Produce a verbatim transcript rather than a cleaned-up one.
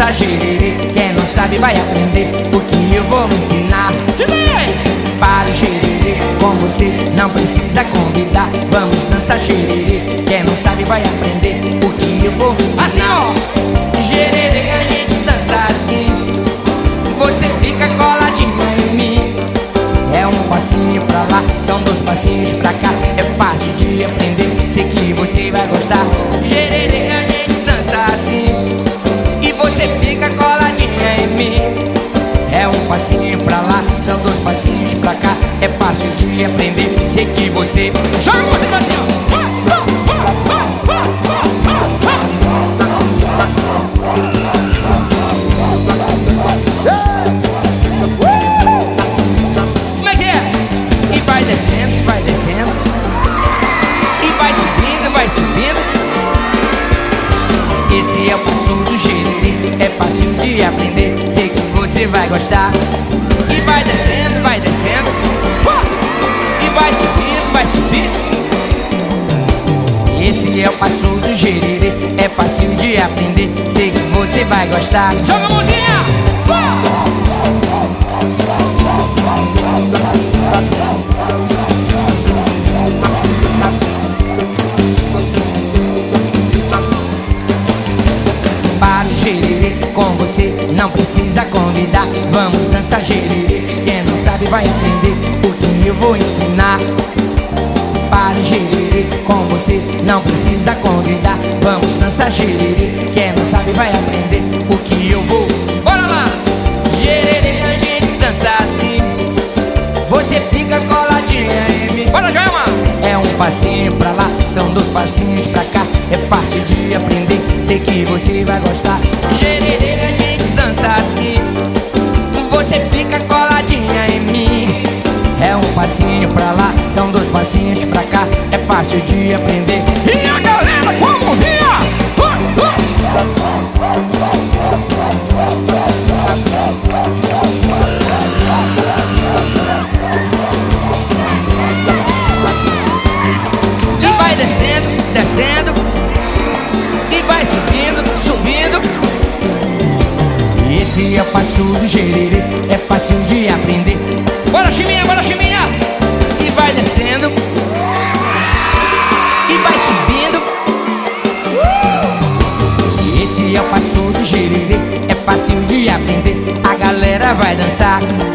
dançar gererê. Quem não sabe vai aprender o que eu vou ensinar. Para o gererê, com você não precisa convidar. Vamos dançar gererê. Quem não sabe vai aprender o que eu vou ensinar. Assim, ó. Gererê, a gente dança assim. Você fica coladinha em mim. É um passinho pra lá, são dois passinhos pra cá. É fácil de aprender, sei que você vai gostar. Gererê, a gente dança assim. E você fica coladinha em mim. É um passinho pra lá, são dois passinhos pra cá. É fácil de aprender, sei que você... Joga você assim, ó. Como é que é? E vai descendo, e vai descendo. E vai subindo, vai subindo. Esse é o passo do gererê. É fácil de aprender, sei que você vai gostar. E vai descendo, vai descendo. E vai subindo, vai subindo. Esse é o passo do gererê. É fácil de aprender, sei que você vai gostar. Joga a mãozinha! Para o gererê, com você não precisa convidar. Vamos dançar gererê. Quem não sabe vai aprender o que eu vou ensinar. Para o gererê, com você não precisa convidar. Vamos dançar gererê. Quem não sabe vai aprender o que eu vou. Bora lá! Gererê, a gente dança assim. Você fica coladinha em mim. Bora, Joelma! É um passinho pra lá, são dois passinhos pra cá. É fácil de aprender, sei que você vai gostar. Gererê, a gente dança assim. Você fica coladinha em mim. É um passinho pra lá, são dois passinhos pra cá. É fácil de aprender. E a galera com a mãozinha! Uh, uh. E vai descendo, descendo. E vai subindo, subindo. Esse é o passo do gererê. É fácil de aprender. Bora, chiminha, bora, chiminha. E vai descendo. E vai subindo. Esse é o passo do gererê. É fácil de aprender. A galera vai dançar.